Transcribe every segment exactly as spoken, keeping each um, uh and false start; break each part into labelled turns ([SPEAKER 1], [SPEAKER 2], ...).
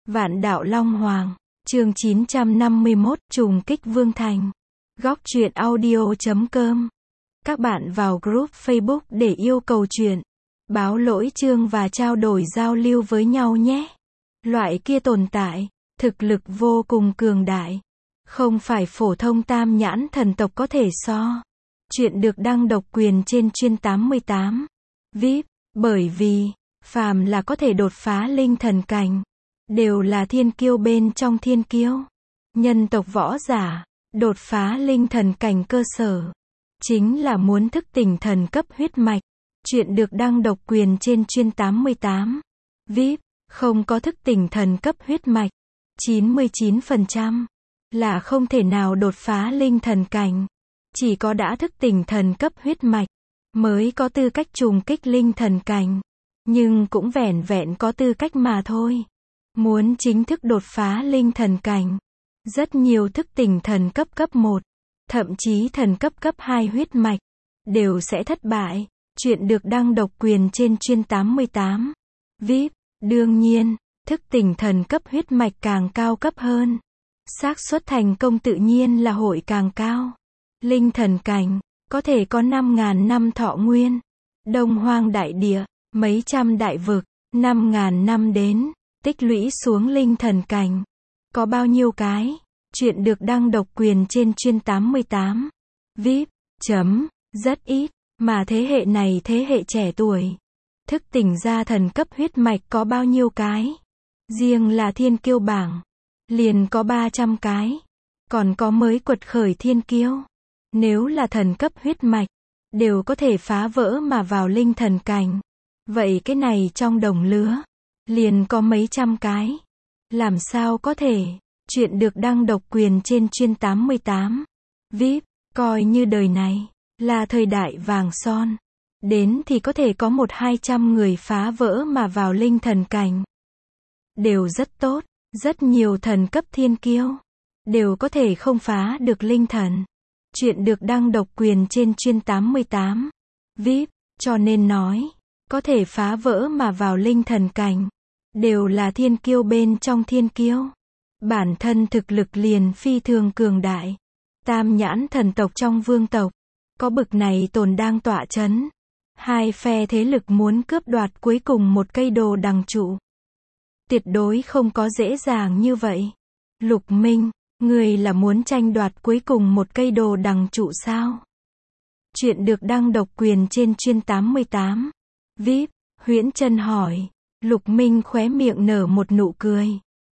[SPEAKER 1] Vạn đạo Long Hoàng, chương chín trăm năm mươi mốt, trùng kích Vương Thành. Góc truyện audio chấm com. Các bạn vào group Facebook để yêu cầu truyện, báo lỗi chương và trao đổi giao lưu với nhau nhé. Loại kia tồn tại, thực lực vô cùng cường đại. Không phải phổ thông tam nhãn thần tộc có thể so. Chuyện được đăng độc quyền trên chuyên tám mươi tám. vê i pê, bởi vì, phàm là có thể đột phá linh thần cảnh, đều là thiên kiêu bên trong thiên kiêu. Nhân tộc võ giả, đột phá linh thần cảnh cơ sở, chính là muốn thức tỉnh thần cấp huyết mạch. Chuyện được đăng độc quyền trên chuyên tám mươi tám. vê i pê, không có thức tỉnh thần cấp huyết mạch, chín mươi chín phần trăm là không thể nào đột phá linh thần cảnh. Chỉ có đã thức tỉnh thần cấp huyết mạch, mới có tư cách trùng kích linh thần cảnh. Nhưng cũng vẻn vẹn có tư cách mà thôi. Muốn chính thức đột phá linh thần cảnh, rất nhiều thức tỉnh thần cấp cấp một, thậm chí thần cấp cấp hai huyết mạch, đều sẽ thất bại. Chuyện được đăng độc quyền trên chuyên tám mươi tám. vê i pê, đương nhiên, thức tỉnh thần cấp huyết mạch càng cao cấp hơn, xác suất thành công tự nhiên là hội càng cao. Linh thần cảnh, có thể có năm ngàn năm thọ nguyên. Đông hoang đại địa, mấy trăm đại vực, năm ngàn năm đến, tích lũy xuống linh thần cảnh. Có bao nhiêu cái? Chuyện được đăng độc quyền trên chuyên tám mươi tám. vê i pê, chấm, rất ít, mà thế hệ này thế hệ trẻ tuổi, thức tỉnh ra thần cấp huyết mạch có bao nhiêu cái? Riêng là thiên kiêu bảng, liền có ba trăm cái. Còn có mới quật khởi thiên kiêu. Nếu là thần cấp huyết mạch, đều có thể phá vỡ mà vào linh thần cảnh. Vậy cái này trong đồng lứa, liền có mấy trăm cái. Làm sao có thể? Chuyện được đăng độc quyền trên chuyên tám mươi tám. vê i pê, coi như đời này là thời đại vàng son, đến thì có thể có một hai trăm người phá vỡ mà vào linh thần cảnh. Đều rất tốt, rất nhiều thần cấp thiên kiêu, đều có thể không phá được linh thần. Chuyện được đăng độc quyền trên chuyên tám mươi tám. vê i pê, cho nên nói, có thể phá vỡ mà vào linh thần cảnh, đều là thiên kiêu bên trong thiên kiêu. Bản thân thực lực liền phi thường cường đại. Tam nhãn thần tộc trong vương tộc, có bực này tồn đang tọa chấn. Hai phe thế lực muốn cướp đoạt cuối cùng một cây đồ đằng trụ, tuyệt đối không có dễ dàng như vậy. Lục Minh, người là muốn tranh đoạt cuối cùng một cây đồ đằng trụ sao? Chuyện được đăng độc quyền trên chuyên tám mươi tám. vê i pê, Huyễn Chân hỏi. Lục Minh khóe miệng nở một nụ cười,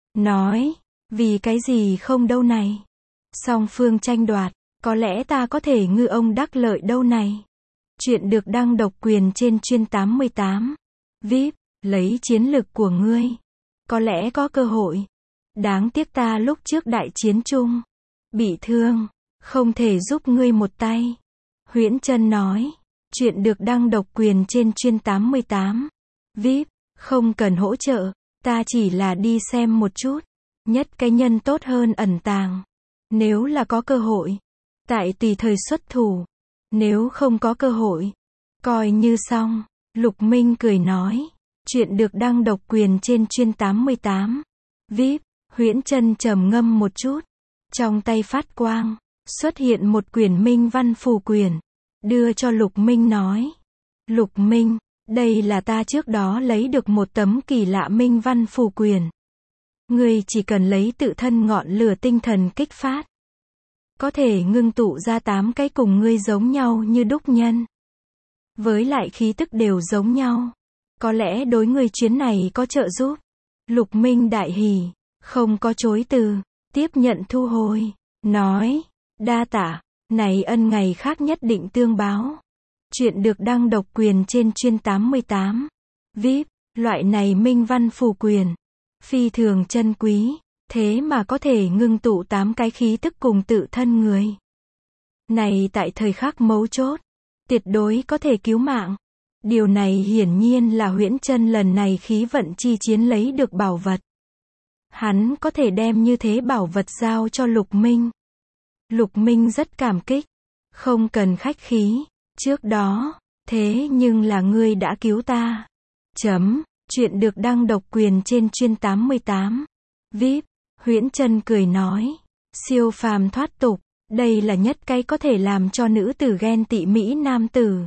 [SPEAKER 1] nói, vì cái gì không đâu này? Song phương tranh đoạt, có lẽ ta có thể ngư ông đắc lợi đâu này. Chuyện được đăng độc quyền trên chuyên tám mươi tám. vê i pê, lấy chiến lực của ngươi, có lẽ có cơ hội. Đáng tiếc ta lúc trước đại chiến chung, bị thương, không thể giúp ngươi một tay. Huyễn Chân nói. Chuyện được đăng độc quyền trên chuyên tám mươi tám. vê i pê, không cần hỗ trợ, ta chỉ là đi xem một chút. Nhất cái nhân tốt hơn ẩn tàng. Nếu là có cơ hội, tại tùy thời xuất thủ. Nếu không có cơ hội, coi như xong. Lục Minh cười nói. Chuyện được đăng độc quyền trên chuyên tám mươi tám. vê i pê, Huyễn Chân trầm ngâm một chút, trong tay phát quang, xuất hiện một quyển minh văn phù quyển, đưa cho Lục Minh nói. Lục Minh, đây là ta trước đó lấy được một tấm kỳ lạ minh văn phù quyển. Ngươi chỉ cần lấy tự thân ngọn lửa tinh thần kích phát, có thể ngưng tụ ra tám cái cùng ngươi giống nhau như đúc nhân. Với lại khí tức đều giống nhau. Có lẽ đối ngươi chuyến này có trợ giúp. Lục Minh đại hỉ, không có chối từ, tiếp nhận thu hồi, nói, đa tạ, này ân ngày khác nhất định tương báo. Chuyện được đăng độc quyền trên chuyên tám mươi tám. vê i pê, loại này minh văn phù quyền, phi thường chân quý, thế mà có thể ngưng tụ tám cái khí tức cùng tự thân người. Này tại thời khắc mấu chốt, tuyệt đối có thể cứu mạng. Điều này hiển nhiên là Huyễn Chân lần này khí vận chi chiến lấy được bảo vật. Hắn có thể đem như thế bảo vật giao cho Lục Minh. Lục Minh rất cảm kích, không cần khách khí, trước đó, thế nhưng là ngươi đã cứu ta. Chấm, chuyện được đăng độc quyền trên chuyên tám mươi tám. vê i pê, Huyễn Trân cười nói. Siêu phàm thoát tục, đây là nhất cái có thể làm cho nữ tử ghen tị mỹ nam tử.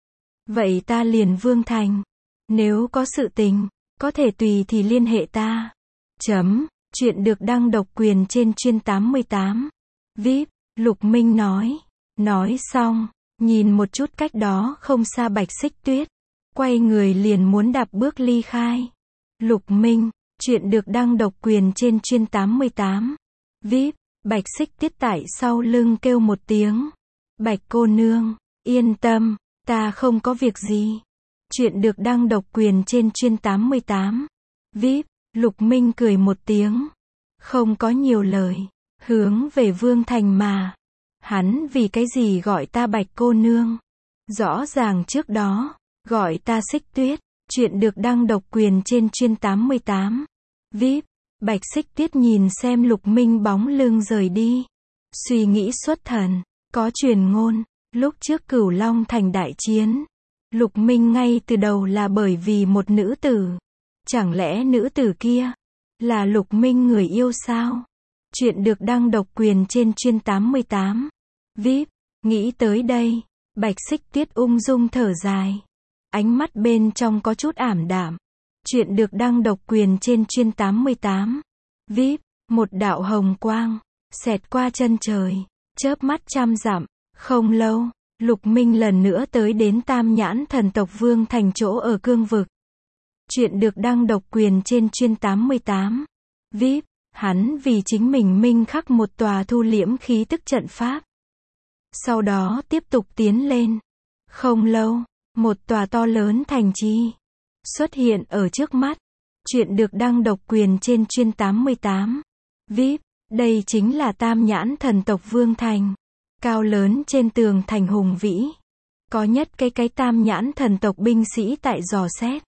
[SPEAKER 1] Vậy ta liền Vương Thành. Nếu có sự tình, có thể tùy thì liên hệ ta. Chấm, chuyện được đăng độc quyền trên chuyên tám mươi tám. vê i pê, Lục Minh nói. Nói xong, nhìn một chút cách đó không xa Bạch Xích Tuyết. Quay người liền muốn đạp bước ly khai. Lục Minh, chuyện được đăng độc quyền trên chuyên tám mươi tám. vê i pê, Bạch Xích Tuyết tại sau lưng kêu một tiếng. Bạch cô nương, yên tâm, ta không có việc gì. Chuyện được đăng độc quyền trên chuyên tám mươi tám. vê i pê, Lục Minh cười một tiếng. Không có nhiều lời. Hướng về Vương Thành mà. Hắn vì cái gì gọi ta Bạch cô nương? Rõ ràng trước đó, gọi ta Xích Tuyết. Chuyện được đăng độc quyền trên chuyên tám mươi tám. vê i pê, Bạch Xích Tuyết nhìn xem Lục Minh bóng lưng rời đi. Suy nghĩ xuất thần. Có truyền ngôn, lúc trước Cửu Long Thành đại chiến, Lục Minh ngay từ đầu là bởi vì một nữ tử. Chẳng lẽ nữ tử kia là Lục Minh người yêu sao? Chuyện được đăng độc quyền trên chuyên tám mươi tám. vê i pê, nghĩ tới đây, Bạch Xích Tuyết ung dung thở dài. Ánh mắt bên trong có chút ảm đạm. Chuyện được đăng độc quyền trên chuyên tám mươi tám. vê i pê, một đạo hồng quang xẹt qua chân trời, chớp mắt trăm dặm. Không lâu, Lục Minh lần nữa tới đến Tam Nhãn thần tộc Vương Thành chỗ ở cương vực. Chuyện được đăng độc quyền trên chuyên tám mươi tám. vê i pê, hắn vì chính mình minh khắc một tòa thu liễm khí tức trận pháp. Sau đó tiếp tục tiến lên. Không lâu, một tòa to lớn thành trì xuất hiện ở trước mắt. Chuyện được đăng độc quyền trên chuyên tám mươi tám. vê i pê, đây chính là Tam Nhãn thần tộc Vương Thành. Cao lớn trên tường thành hùng vĩ. Có nhất cái cái Tam Nhãn thần tộc binh sĩ tại dò xét.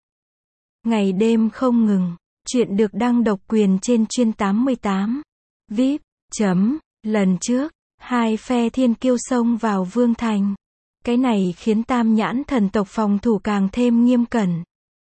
[SPEAKER 1] Ngày đêm không ngừng. Chuyện được đăng độc quyền trên chuyên tám mươi tám. vê i pê, chấm, lần trước, hai phe thiên kiêu xông vào Vương Thành. Cái này khiến Tam Nhãn thần tộc phòng thủ càng thêm nghiêm cẩn.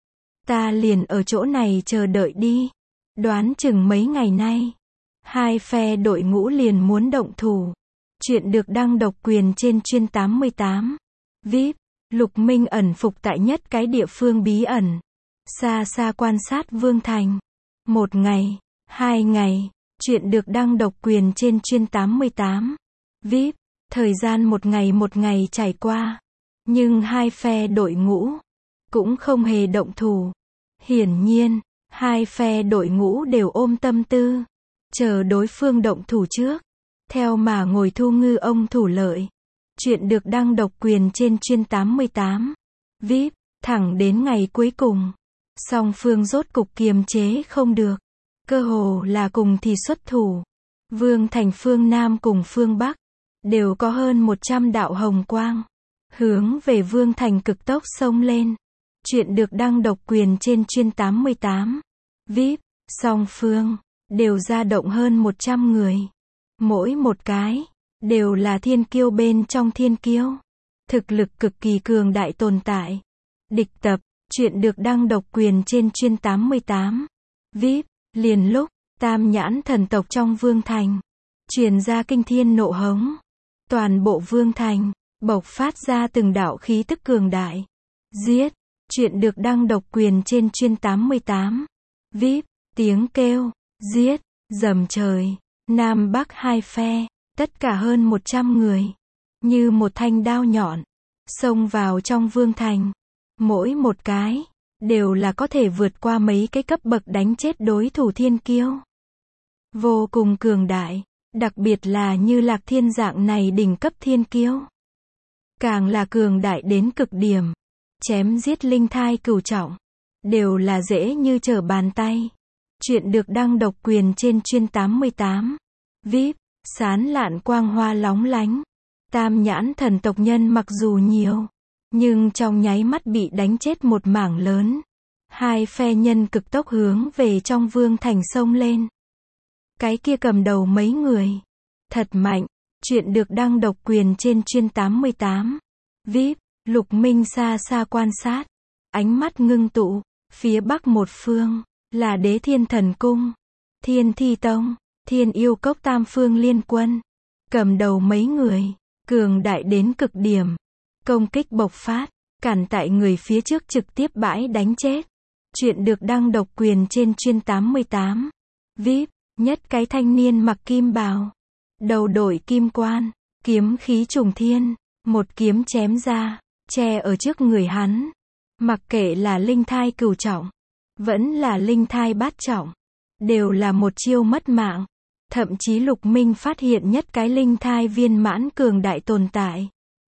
[SPEAKER 1] Ta liền ở chỗ này chờ đợi đi. Đoán chừng mấy ngày nay, hai phe đội ngũ liền muốn động thủ. Chuyện được đăng độc quyền trên chuyên tám mươi tám. vê i pê, Lục Minh ẩn phục tại nhất cái địa phương bí ẩn. Xa xa quan sát Vương Thành. Một ngày, hai ngày, chuyện được đăng độc quyền trên chuyên tám mươi tám. vê i pê, thời gian một ngày một ngày trải qua. Nhưng hai phe đội ngũ cũng không hề động thủ. Hiển nhiên, hai phe đội ngũ đều ôm tâm tư chờ đối phương động thủ trước. Theo mà ngồi thu ngư ông thủ lợi. Chuyện được đăng độc quyền trên chuyên tám mươi tám. vê i pê, thẳng đến ngày cuối cùng, song phương rốt cục kiềm chế không được. Cơ hồ là cùng thì xuất thủ. Vương Thành phương Nam cùng phương Bắc đều có hơn một trăm đạo hồng quang hướng về Vương Thành cực tốc xông lên. Chuyện được đăng độc quyền trên chuyên tám mươi tám. vê i pê, song phương đều ra động hơn một trăm người. Mỗi một cái đều là thiên kiêu bên trong thiên kiêu. Thực lực cực kỳ cường đại tồn tại. Địch tập, chuyện được đăng độc quyền trên chuyên tám mươi tám. vê i pê, liền lúc Tam Nhãn thần tộc trong Vương Thành truyền ra kinh thiên nộ hống. Toàn bộ Vương Thành bộc phát ra từng đạo khí tức cường đại. Giết, chuyện được đăng độc quyền trên chuyên tám mươi tám. vê i pê, tiếng kêu, giết, dầm trời. Nam Bắc hai phe, tất cả hơn một trăm người, như một thanh đao nhọn, xông vào trong Vương Thành. Mỗi một cái, đều là có thể vượt qua mấy cái cấp bậc đánh chết đối thủ thiên kiêu. Vô cùng cường đại, đặc biệt là như Lạc Thiên dạng này đỉnh cấp thiên kiêu. Càng là cường đại đến cực điểm, chém giết linh thai cửu trọng, đều là dễ như trở bàn tay. Chuyện được đăng độc quyền trên chuyên tám mươi tám. vê i pê, sán lạn quang hoa lóng lánh. Tam Nhãn thần tộc nhân mặc dù nhiều, nhưng trong nháy mắt bị đánh chết một mảng lớn. Hai phe nhân cực tốc hướng về trong Vương Thành xông lên. Cái kia cầm đầu mấy người. Thật mạnh. Chuyện được đăng độc quyền trên chuyên tám mươi tám. vê i pê, Lục Minh xa xa quan sát. Ánh mắt ngưng tụ. Phía bắc một phương là Đế Thiên Thần Cung. Thiên Thi Tông, Thiên Yêu Cốc Tam Phương Liên Quân, cầm đầu mấy người, cường đại đến cực điểm. Công kích bộc phát, cản tại người phía trước trực tiếp bãi đánh chết. Chuyện được đăng độc quyền trên chuyên tám mươi tám. vê i pê, nhất cái thanh niên mặc kim bào, đầu đội kim quan, kiếm khí trùng thiên, một kiếm chém ra, che ở trước người hắn. Mặc kệ là linh thai cửu trọng, vẫn là linh thai bát trọng, đều là một chiêu mất mạng. Thậm chí Lục Minh phát hiện nhất cái linh thai viên mãn cường đại tồn tại,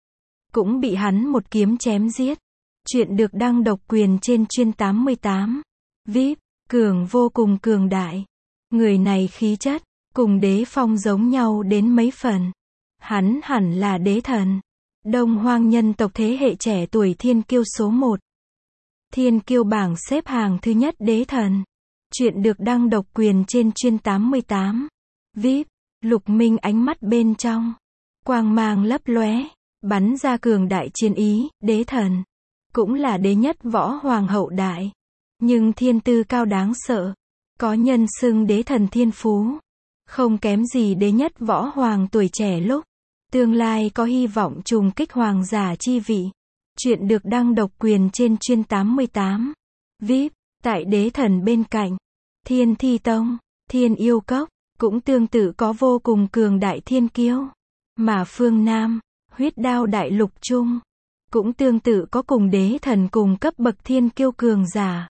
[SPEAKER 1] cũng bị hắn một kiếm chém giết. Chuyện được đăng độc quyền trên chuyên tám mươi tám. vê i pê, cường vô cùng cường đại. Người này khí chất, cùng Đế Phong giống nhau đến mấy phần. Hắn hẳn là đế thần. Đông Hoang nhân tộc thế hệ trẻ tuổi thiên kiêu số một. Thiên kiêu bảng xếp hàng thứ nhất đế thần. Chuyện được đăng độc quyền trên chuyên tám mươi tám. vê i pê, Lục Minh ánh mắt bên trong, quang mang lấp lóe, bắn ra cường đại chiến ý. Đế thần, cũng là đế nhất võ hoàng hậu đại. Nhưng thiên tư cao đáng sợ. Có nhân xưng đế thần thiên phú. Không kém gì đế nhất võ hoàng tuổi trẻ lúc. Tương lai có hy vọng trùng kích hoàng giả chi vị. Chuyện được đăng độc quyền trên chuyên tám mươi tám. vê i pê, tại đế thần bên cạnh, Thiên Thi Tông, Thiên Yêu Cốc, cũng tương tự có vô cùng cường đại thiên kiêu. Mà phương Nam, Huyết Đao Đại Lục Trung, cũng tương tự có cùng đế thần cùng cấp bậc thiên kiêu cường giả.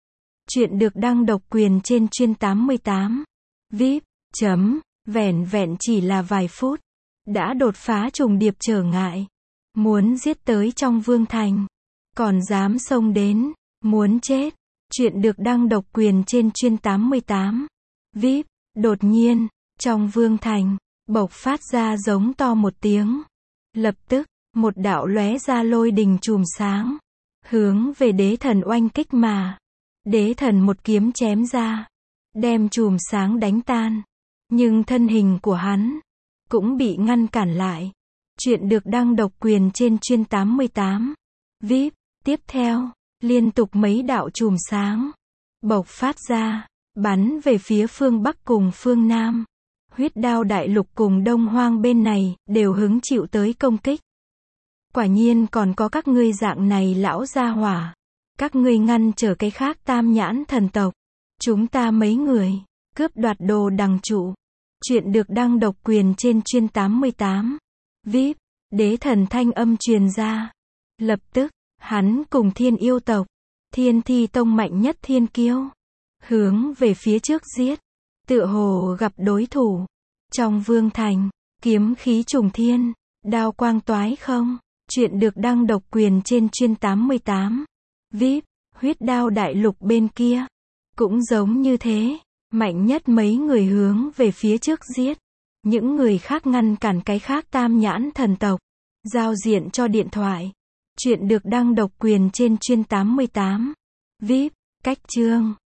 [SPEAKER 1] Chuyện được đăng độc quyền trên chuyên tám mươi tám. vê i pê, chấm, vẻn vẹn chỉ là vài phút, đã đột phá trùng điệp trở ngại. Muốn giết tới trong vương thành, còn dám xông đến, muốn chết. Chuyện được đăng độc quyền trên chuyên tám mươi tám. vê i pê, đột nhiên, trong vương thành, bộc phát ra giống to một tiếng. Lập tức, một đạo lóe ra lôi đình chùm sáng, hướng về đế thần oanh kích mà. Đế thần một kiếm chém ra, đem chùm sáng đánh tan. Nhưng thân hình của hắn cũng bị ngăn cản lại. Chuyện được đăng độc quyền trên chuyên tám mươi tám. vê i pê, tiếp theo, liên tục mấy đạo chùm sáng bộc phát ra, bắn về phía phương Bắc cùng phương Nam. Huyết Đao Đại Lục cùng Đông Hoang bên này đều hứng chịu tới công kích. Quả nhiên còn có các ngươi dạng này lão gia hỏa. Các ngươi ngăn trở cái khác tam nhãn thần tộc. Chúng ta mấy người cướp đoạt đồ đằng trụ. Chuyện được đăng độc quyền trên chuyên tám mươi tám. vê i pê, đế thần thanh âm truyền ra. Lập tức, hắn cùng Thiên Yêu tộc, Thiên Thi Tông mạnh nhất thiên kiêu, hướng về phía trước giết. Tựa hồ gặp đối thủ. Trong vương thành, kiếm khí trùng thiên, đao quang toái không. Chuyện được đăng độc quyền trên chuyên tám mươi tám. vê i pê, Huyết Đao Đại Lục bên kia, cũng giống như thế. Mạnh nhất mấy người hướng về phía trước giết. Những người khác ngăn cản cái khác tam nhãn thần tộc. Giao diện cho điện thoại. Chuyện được đăng độc quyền trên chuyên tám mươi tám. vê i pê, cách chương.